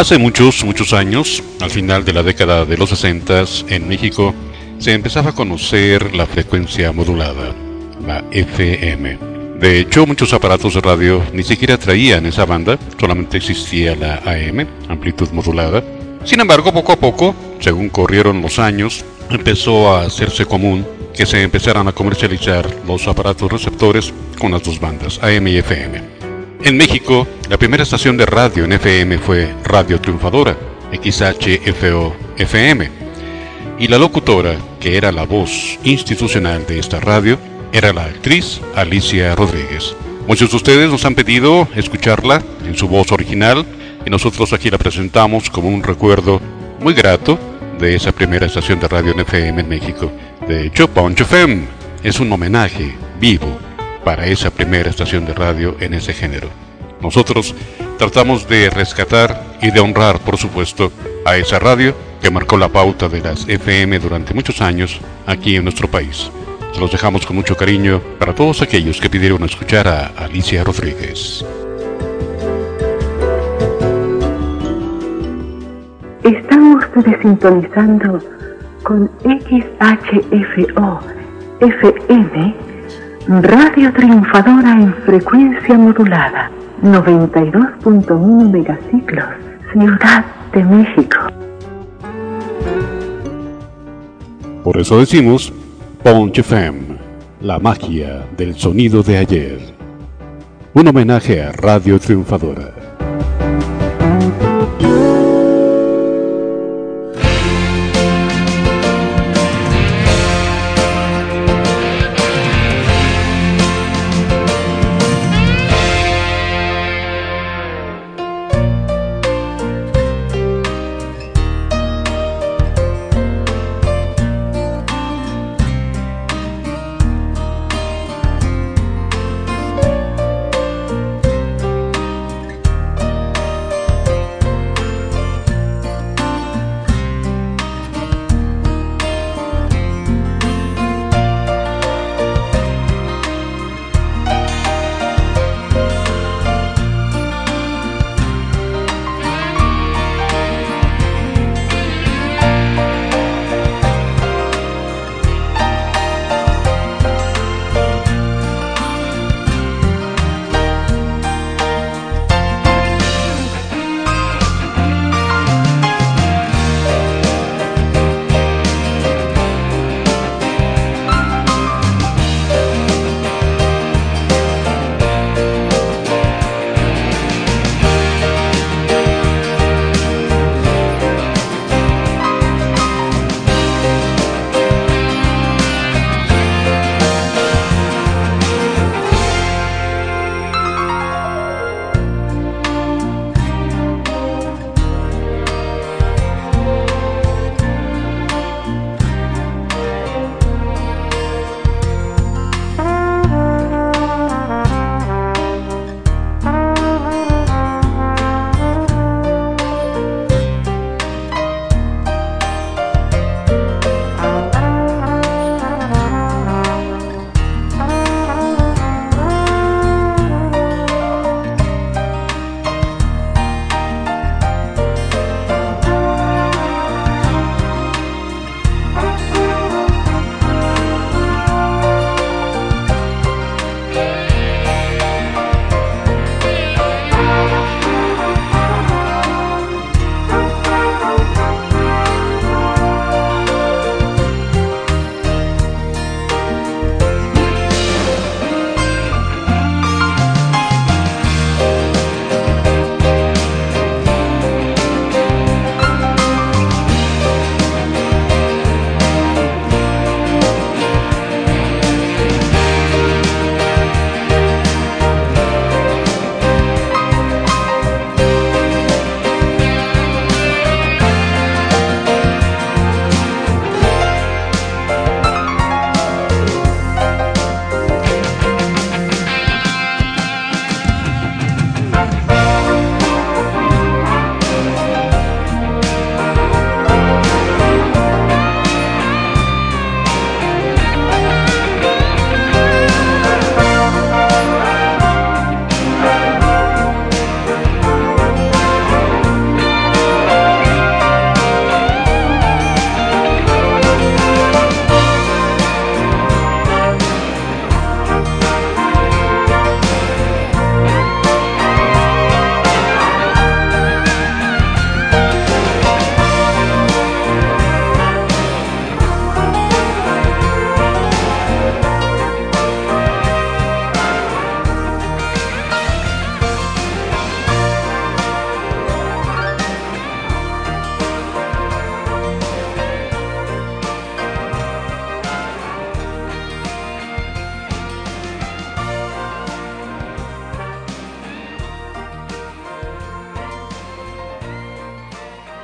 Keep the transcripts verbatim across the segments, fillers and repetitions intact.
Hace muchos, muchos años, al final de la década de los sesenta, en México, se empezaba a conocer la frecuencia modulada, la F M. De hecho, muchos aparatos de radio ni siquiera traían esa banda, solamente existía la A M, amplitud modulada. Sin embargo, poco a poco, según corrieron los años, empezó a hacerse común que se empezaran a comercializar los aparatos receptores con las dos bandas, A M y F M. En México, la primera estación de radio en F M fue Radio Triunfadora, X H F O F M, y la locutora, que era la voz institucional de esta radio, era la actriz Alicia Rodríguez. Muchos de ustedes nos han pedido escucharla en su voz original, y nosotros aquí la presentamos como un recuerdo muy grato de esa primera estación de radio en F M en México. De hecho, Punch F M es un homenaje vivo para esa primera estación de radio en ese género. Nosotros tratamos de rescatar y de honrar, por supuesto, a esa radio que marcó la pauta de las F M durante muchos años aquí en nuestro país. Se los dejamos con mucho cariño para todos aquellos que pidieron escuchar a Alicia Rodríguez. Están ustedes sintonizando con X H F O F M, Radio Triunfadora en frecuencia modulada, noventa y dos punto uno megaciclos, Ciudad de México. Por eso decimos Punch F M, la magia del sonido de ayer. Un homenaje a Radio Triunfadora.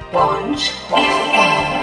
Punch F M.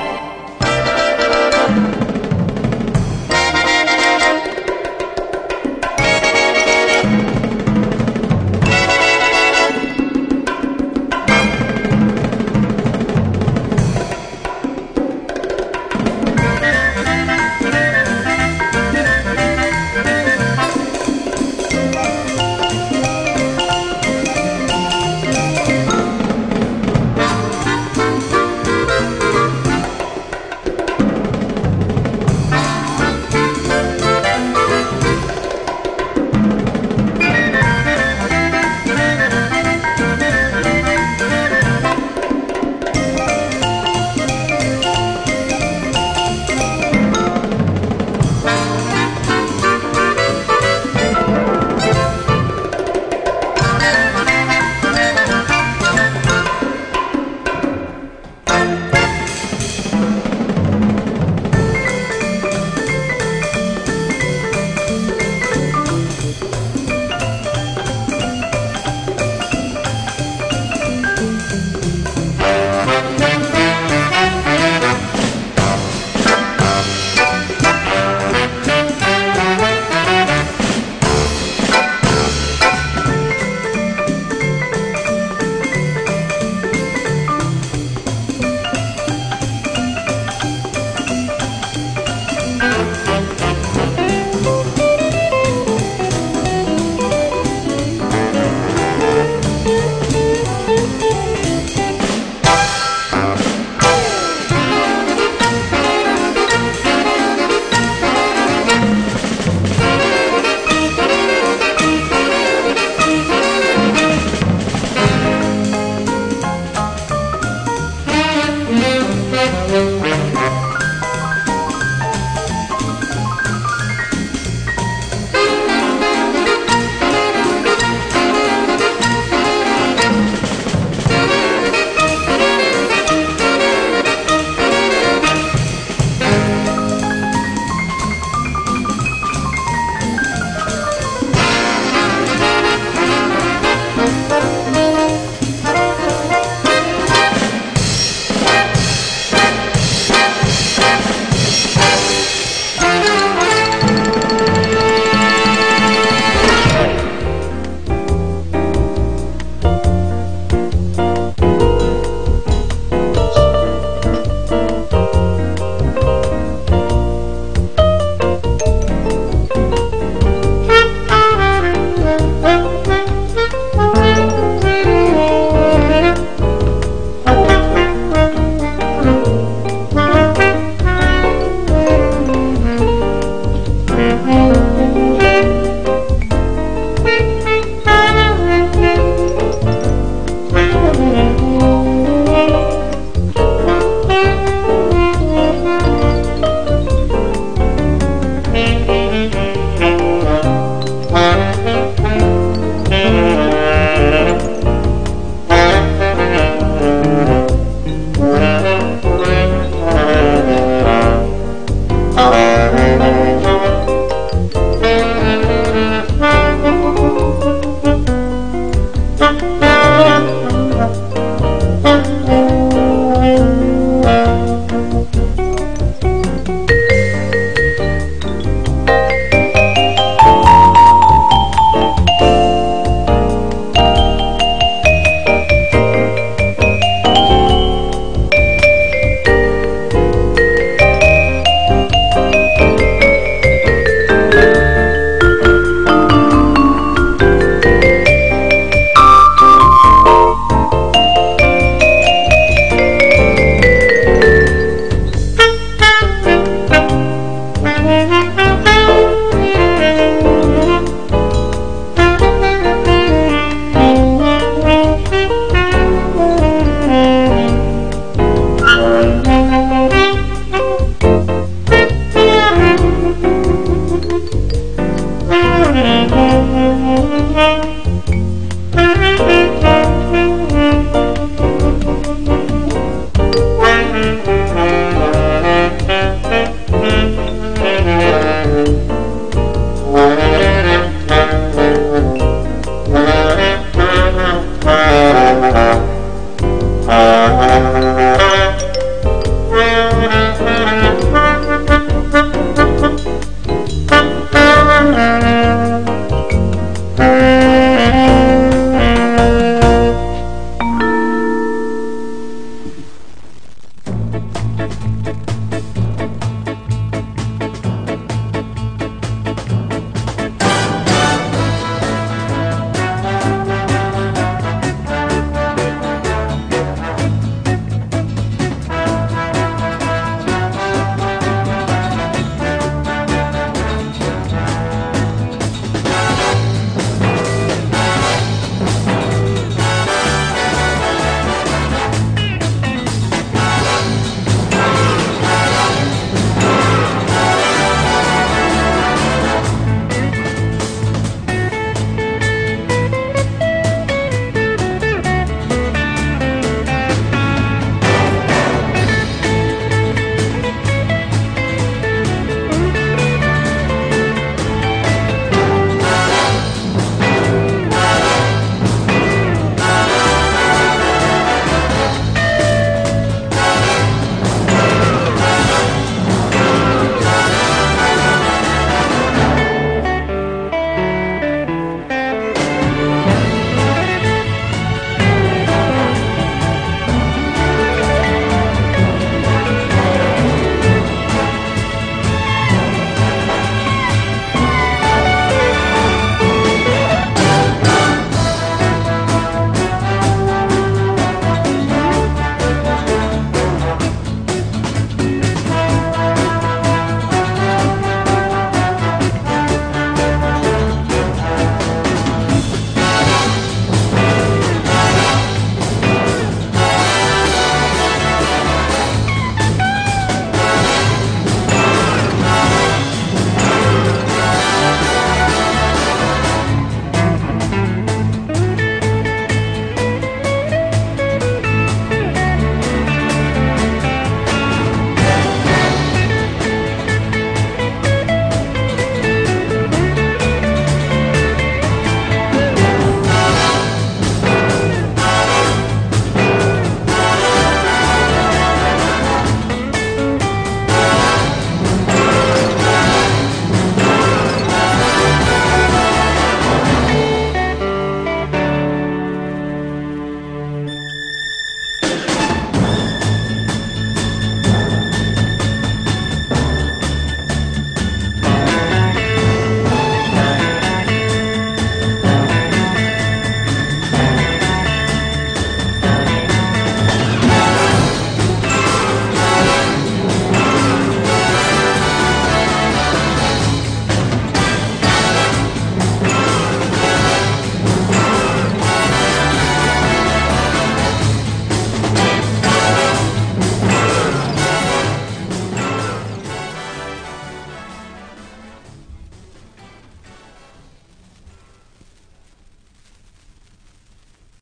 Thank you.